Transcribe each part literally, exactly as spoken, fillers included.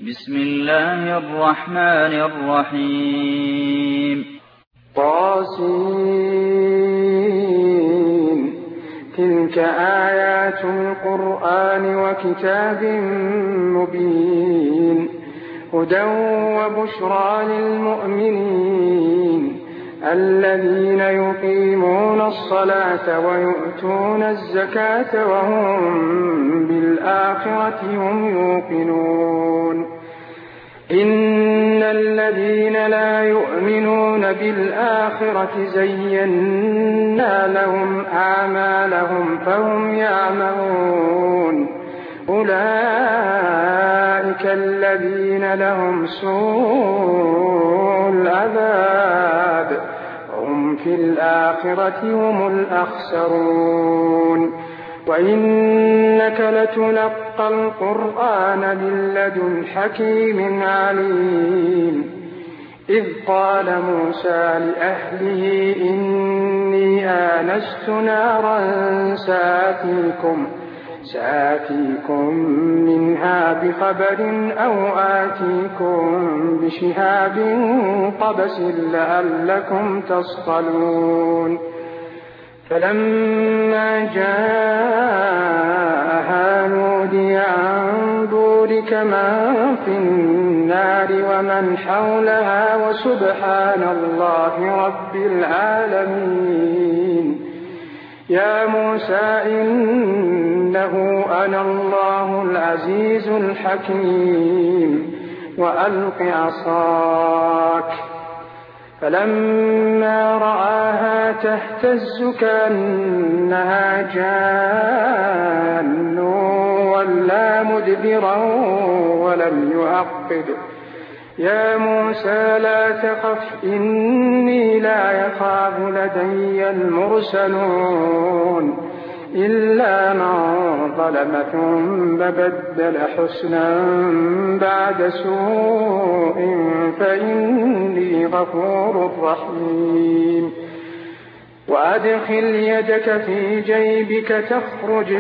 بسم الله الرحمن الرحيم. طاسين. تلك آيات القرآن وكتاب مبين هدى وبشرى للمؤمنين الذين يقيمون الصلاة ويؤتون الزكاة وهم بالآخرة هم يوقنون. إن الذين لا يؤمنون بالآخرة زينا لهم أعمالهم فهم يعملون. أولئك الذين لهم سوء العذاب وهم في الآخرة هم الأخسرون. وإنك لتلقى القرآن من لدن حكيم عليم. إذ قال موسى لأهله إني آنست نارا سآتيكم سآتيكم منها بخبر أو آتيكم بشهاب قبس لعلكم تصطلون. فلما جاءها نودي عن بورك من في النار ومن حولها وسبحان الله رب العالمين. يا موسى إنه أنا الله العزيز الحكيم وألق عصاك. فلما رآها تهتز كأنها جان ولا مدبرا ولم يعقب. يا موسى لا تخف إني لا يخاف لدي المرسلون إلا من ظلم ثم بدل حسنا بعد سوء فإني غفور رحيم. وأدخل يدك في جيبك تخرج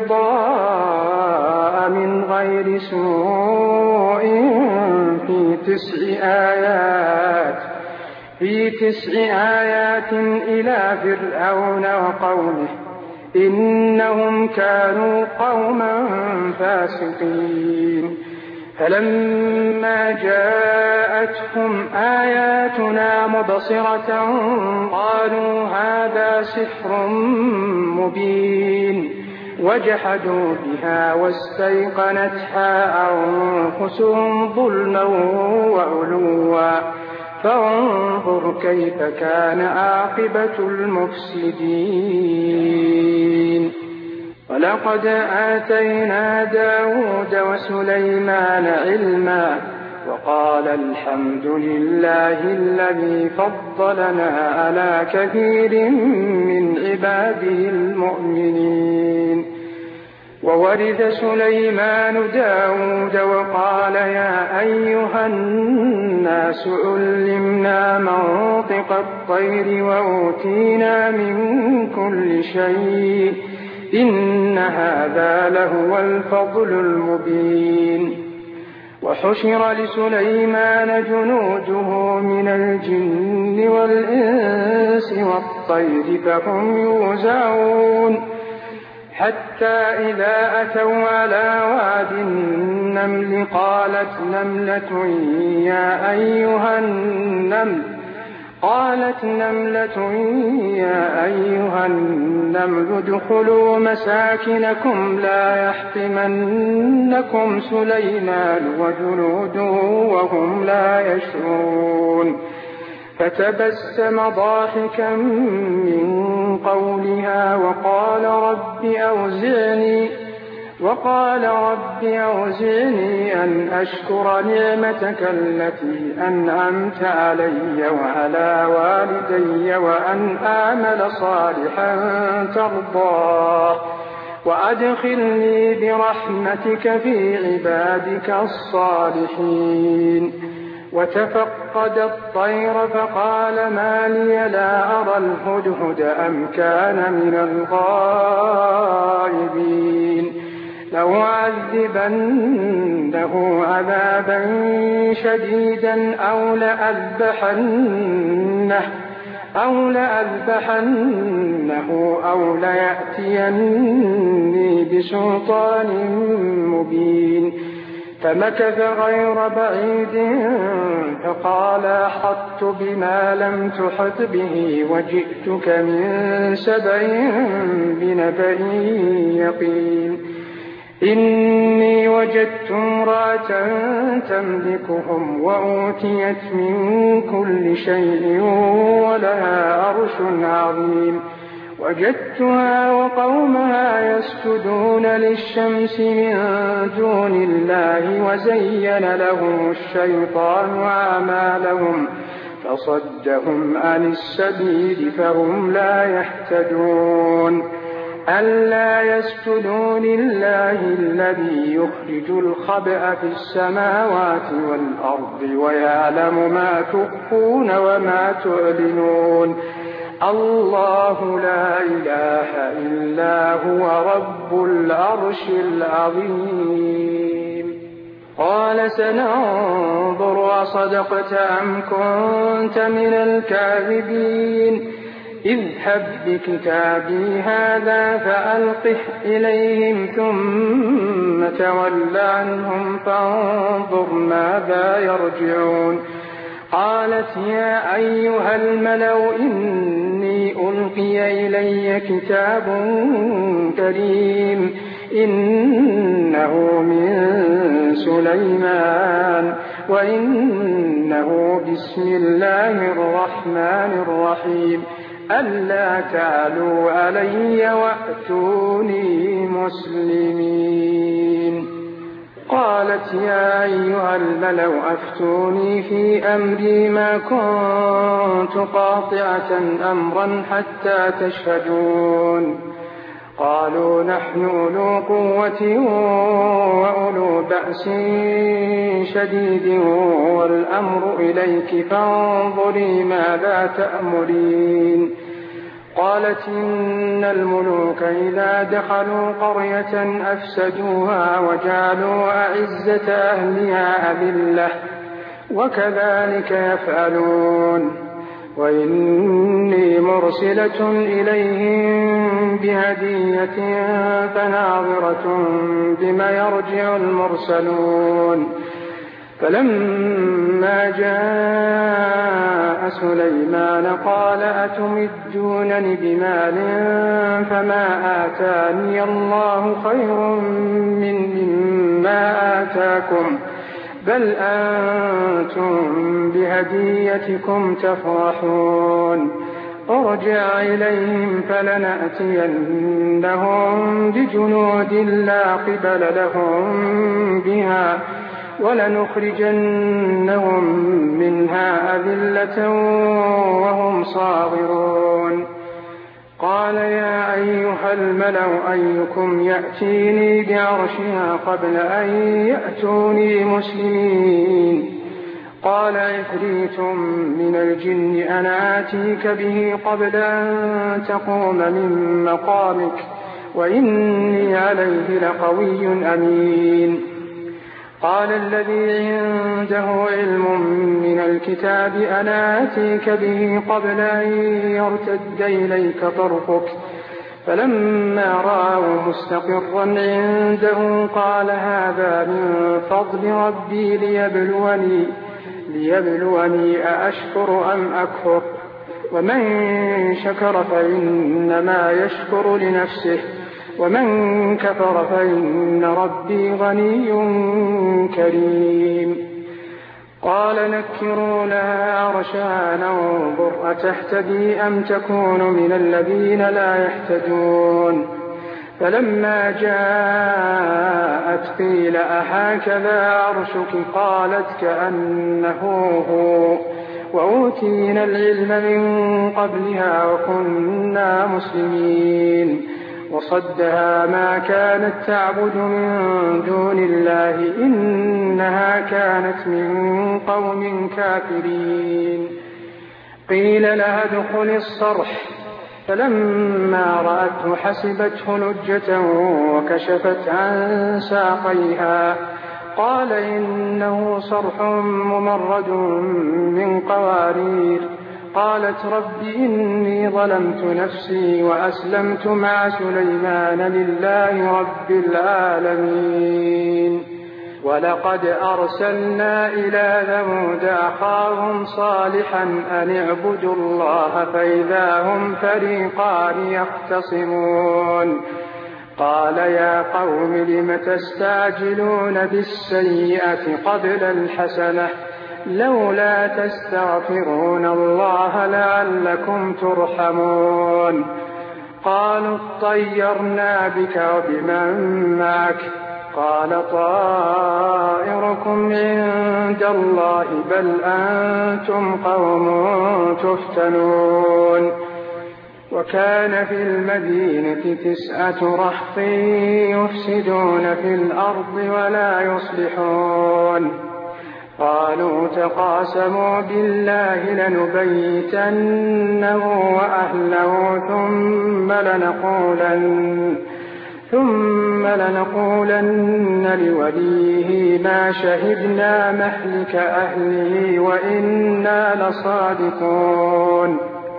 بيضاء من غير سوء في تسع آيات في تسع آيات إلى فرعون وقومه إنهم كانوا قوما فاسقين. فلما جاءتهم آياتنا مبصرة قالوا هذا سحر مبين وجحدوا بها واستيقنتها أنفسهم ظلما وعلوا فانظر كيف كان عاقبة المفسدين. ولقد آتينا داود وسليمان علما وقال الحمد لله الذي فضلنا على كثير من عباده المؤمنين. وورث سليمان داود وقال يا أيها الناس علمنا منطق الطير وأوتينا من كل شيء إن هذا لهو الفضل المبين. وحشر لسليمان جنوده من الجن والإنس والطير فهم يوزعون حتى إذا أتوا على واد النمل قالت نملة يا أيها النمل قالت نملة يا أيها النمل ادخلوا مساكنكم لا يحطمنكم سليمان وجنوده وهم لا يشعرون. فتبسم ضاحكا من قولها وقال رب أوزعني وقال رب أوزعني أن أشكر نعمتك التي أنعمت علي وعلى والدي وأن أعمل صالحا ترضاه وأدخلني برحمتك في عبادك الصالحين. وتفقد الطير فقال ما لي لا أرى الهدهد أم كان من الغائبين. لأعذبنه عذابا شديدا أو لأذبحنه أو لأذبحنه أو ليأتيني بسلطان مبين. فمكث غير بعيد فقال أحطت بما لم تحط به وجئتك من سبع بنبأ يقين. إني وجدت امرأة تملكهم وأوتيت من كل شيء ولها عرش عظيم. وجدتها وقومها يسجدون للشمس من دون الله وزين لهم الشيطان أعمالهم فصدهم عن السبيل فهم لا يهتدون. ألا يسجدوا لله الذي يخرج الخبأ في السماوات والأرض ويعلم ما تخفون وما تعلنون. الله لا إله إلا هو رب العرش العظيم. قال سننظر أصدقت أم كنت من الكاذبين. اذهب بكتابي هذا فألقه إليهم ثم تول عنهم فانظر ماذا يرجعون. قالت يا أيها الملأ إني ألقي إلي كتاب كريم إنه من سليمان وإنه بسم الله الرحمن الرحيم. ألا تعلوا علي وأتوني مسلمين. قالت يا أيها الملأ أفتوني في أمري ما كنت قاطعة أمرا حتى تشهدون. قالوا نحن أولو قوة وأولو بأس شديد والأمر إليك فانظري ماذا تأمرين. قالت إن الملوك إذا دخلوا قرية أفسدوها وجعلوا أعزة أهلها أذلة وكذلك يفعلون. وإني مرسلة إليهم بهدية فناظرة بما يرجع المرسلون. فلما جاء سليمان قال أتمدونني بمال فما آتاني الله خير من مما آتاكم بل أنتم بهديتكم تفرحون. ارجع إليهم فلنأتينهم بجنود لا قبل لهم بها ولنخرجنهم منها أذلة وهم صاغرون. قال يا أيها الملأ أيكم يأتيني بعرشها قبل أن يأتوني مسلمين. قال عفريت من الجن أنا آتيك به قبل أن تقوم من مقامك وإني عليه لقوي أمين. قال الذي عنده علم من الكتاب أنا آتيك به قبل أن يرتد إليك طرفك فلما رآه مستقرا عنده قال هذا من فضل ربي ليبلوني, ليبلوني أأشكر أم أكفر ومن شكر فإنما يشكر لنفسه ومن كفر فإن ربي غني كريم. قال نكروا لها عرشها ننظر أتهتدي أم تكون من الذين لا يهتدون. فلما جاءت قيل أهكذا عرشك قالت كأنه هو وأوتينا العلم من قبلها وكنا مسلمين. وصدها ما كانت تعبد من دون الله إنها كانت من قوم كافرين. قيل لها ادخل الصرح فلما رأته حسبته لجة وكشفت عن ساقيها. قال إنه صرح ممرد من قوارير. قالت رب إني ظلمت نفسي وأسلمت مع سليمان لله رب العالمين. ولقد أرسلنا إلى ثمود أخاهم صالحا أن اعبدوا الله فإذا هم فريقان يختصمون. قال يا قوم لم تستعجلون بالسيئة قبل الحسنة لولا تستغفرون الله لعلكم ترحمون. قالوا اطيرنا بك وبمن معك. قال طائركم عند الله بل أنتم قوم تفتنون. وكان في المدينة تسعة رهط يفسدون في الأرض ولا يصلحون. قالوا تقاسموا بالله لنبيتنه وأهله ثم لنقولن ثم لنقولن لوليه ما شهدنا مهلك أهله وإنا لصادقون.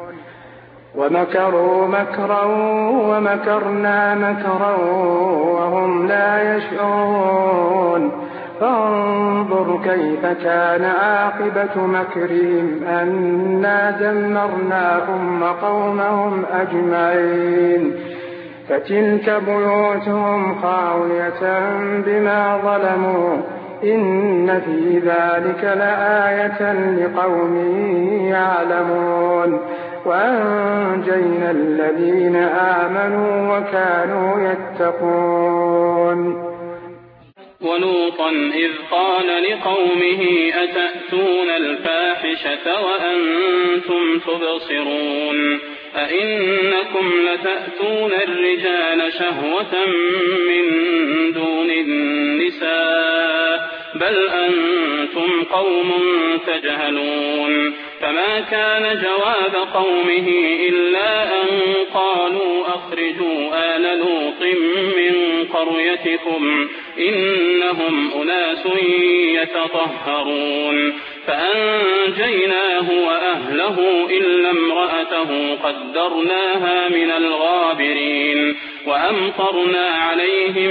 ومكروا مكرا ومكرنا مكرا وهم لا يشعرون. فانظر كيف كان عاقبة مكرهم أنا دمرناهم وقومهم أجمعين. فتلك بيوتهم خاوية بما ظلموا إن في ذلك لآية لقوم يعلمون. وأنجينا الذين آمنوا وكانوا يتقون. ولوطا إذ قال لقومه أتأتون الفاحشة وأنتم تبصرون أئنكم لتأتون الرجال شهوة من دون النساء بل أنتم قوم تجهلون. فما كان جواب قومه إلا أن قالوا أخرجوا آل لوط من قريتكم إنهم أناس يتطهرون. فأنجيناه وأهله إلا امرأته قدرناها من الغابرين وأمطرنا عليهم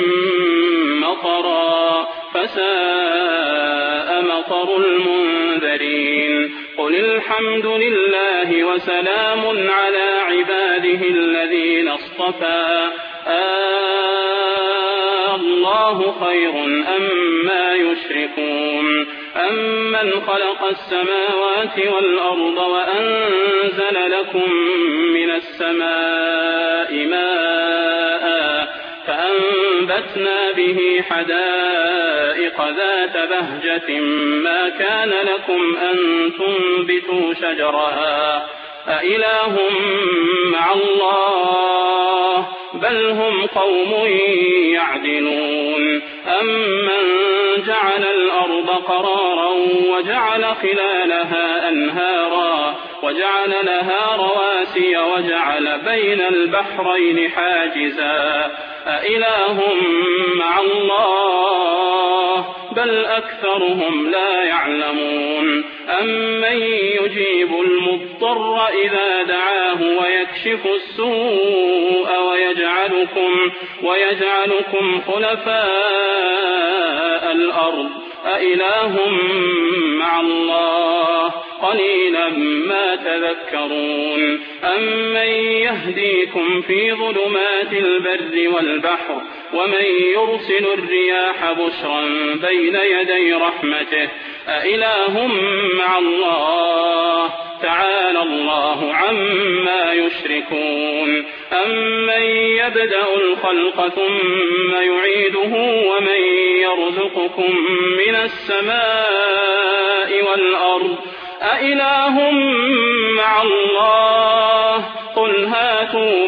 مطرا فساء مطر المنذرين. قل الحمد لله وسلام على عباده الذين اصطفى آه الله خير أما يشركون. أمن خلق السماوات والأرض وأنزل لكم من السماء ماء فأنبتنا به حدائق ذات بهجة ما كان لكم أن تنبتوا شجرها أإله مع الله بل هم قوم يعدلون. أمن جعل الأرض قرارا وجعل خلالها أنهارا وجعل لها رواسي وجعل بين البحرين حاجزا أإله مع الله بل أكثرهم لا يعلمون. أمن يجيب المضطر إذا دعاه ويكشف السوء ويجعلكم, ويجعلكم خلفاء الأرض أإله مع الله قليلا ما تذكرون. أمن يهديكم في ظلمات البر والبحر ومن يرسل الرياح بشرا بين يدي رحمته أإله مع الله تعالى الله عما يشركون. أمن يبدأ الخلق ثم يعيده ومن يرزقكم من السماء والأرض أإله مع الله قل هاتوا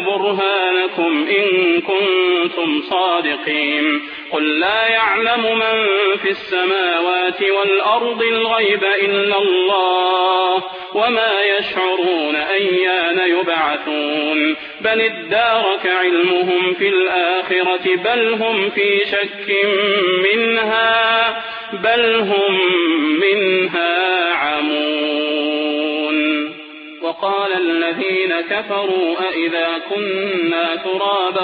برهانكم إن كنتم صادقين. قل لا يعلم من في في السماوات والأرض الغيب إلا الله وما يشعرون أيان يبعثون بل ادارك علمهم في الآخرة بل هم في شك منها بل هم منها عمون. وقال الذين كفروا أئذا كنا ترابا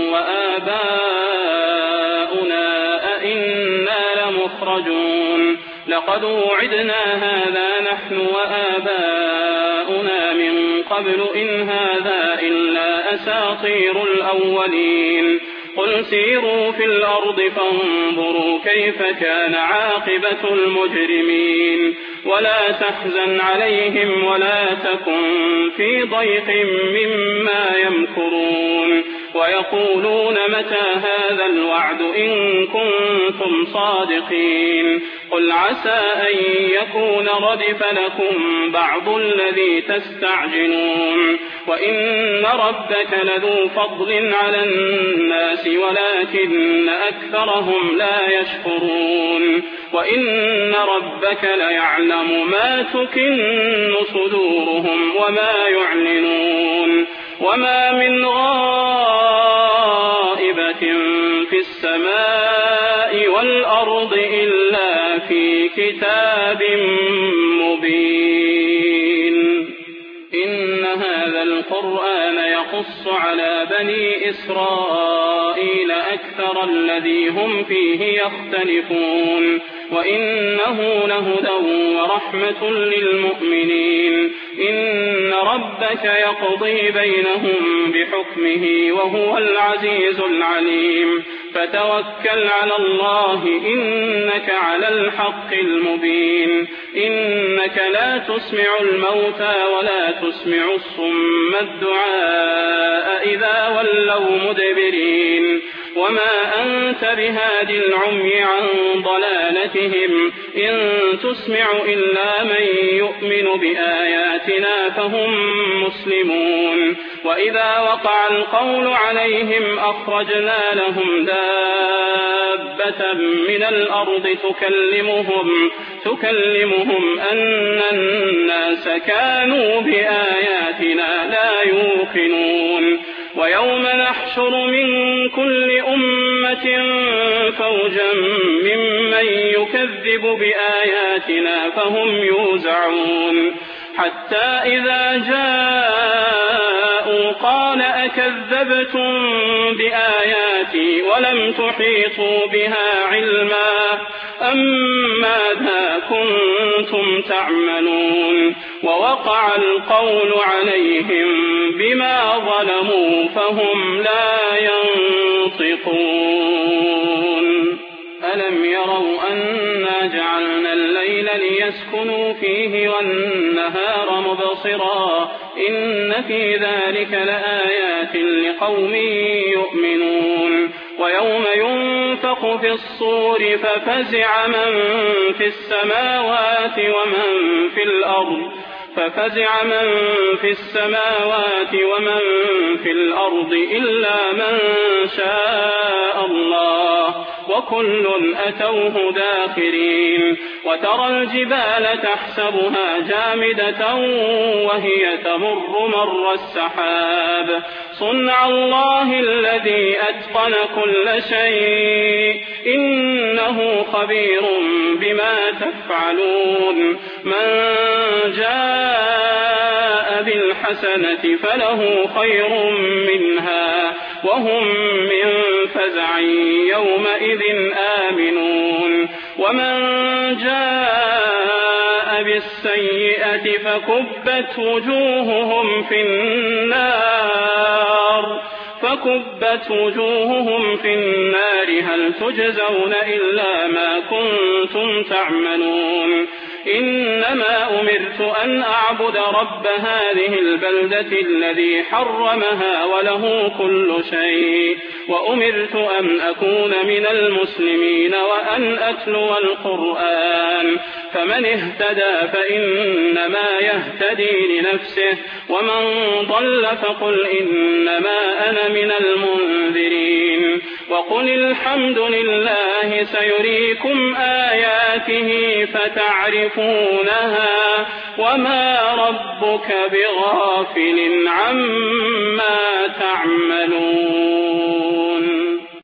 وآباؤنا أئنا لمخرجون لقد وعدنا هذا نحن وآباؤنا من قبل إن هذا إلا أساطير الأولين قل سيروا في الأرض فانظروا كيف كان عاقبة المجرمين ولا تحزن عليهم ولا تكن في ضيق مما يمكرون ويقولون متى هذا الوعد إن كنتم صادقين قل عسى أن يكون ردف لكم بعض الذي تستعجلون وإن ربك لذو فضل على الناس ولكن أكثرهم لا يشكرون وإن ربك ليعلم ما تكن صدورهم وما يعلنون وما من غائبة في السماء والأرض إلا في كتاب مبين. إن هذا القرآن يقص على بني إسرائيل أكثر الذي هم فيه يختلفون وإنه لهدى ورحمة للمؤمنين. إن ربك يقضي بينهم بحكمه وهو العزيز العليم فتوكل على الله إنك على الحق المبين. إنك لا تسمع الموتى ولا تسمع الصم الدعاء إذا ولوا مدبرين وما أنت بهادي العمي عن ضلالتهم إن تسمع إلا من يؤمن بآياتنا فهم مسلمون. وإذا وقع القول عليهم أخرجنا لهم دابة من الأرض تكلمهم تكلمهم أن الناس كانوا بآياتنا لا يوقنون. ويوم نحشر من كل أمة فوجا ممن يكذب بآياتنا فهم يوزعون حتى إذا جاءوا قال أكذبتم بآياتي ولم تحيطوا بها علما أم ماذا كنتم تعملون ووقع القول عليهم بما ظلموا فهم لا ينطقون. ألم يروا أنا جعلنا الليل ليسكنوا فيه والنهار مبصرا إن في ذلك لآيات لقوم يؤمنون. ويوم ينفخ في الصور ففزع من في السماوات ومن في الأرض ففزع من في السماوات ومن في الأرض إلا من شاء الله وكل أتوه داخرين. وترى الجبال تحسبها جامدة وهي تمر مر السحاب صنع الله الذي أتقن كل شيء إنه خبير بما تفعلون. من جاء بالحسنة فله خير منها وهم من فزع يومئذ آمنون. ومن جاء بالسيئة فكبت وجوههم في النار فكبت وجوههم في النار هل تجزون إلا ما كنتم تعملون. إنما أمرت أن أعبد رب هذه البلدة الذي حرمها وله كل شيء وأمرت أن أكون من المسلمين وأن أتلو القرآن فمن اهتدى فإنما يهتدي لنفسه ومن ضل فقل إنما أنا من المنذرين. وقل الحمد لله سيريكم آياته فتعرفونها وما ربك بغافل عما تعملون.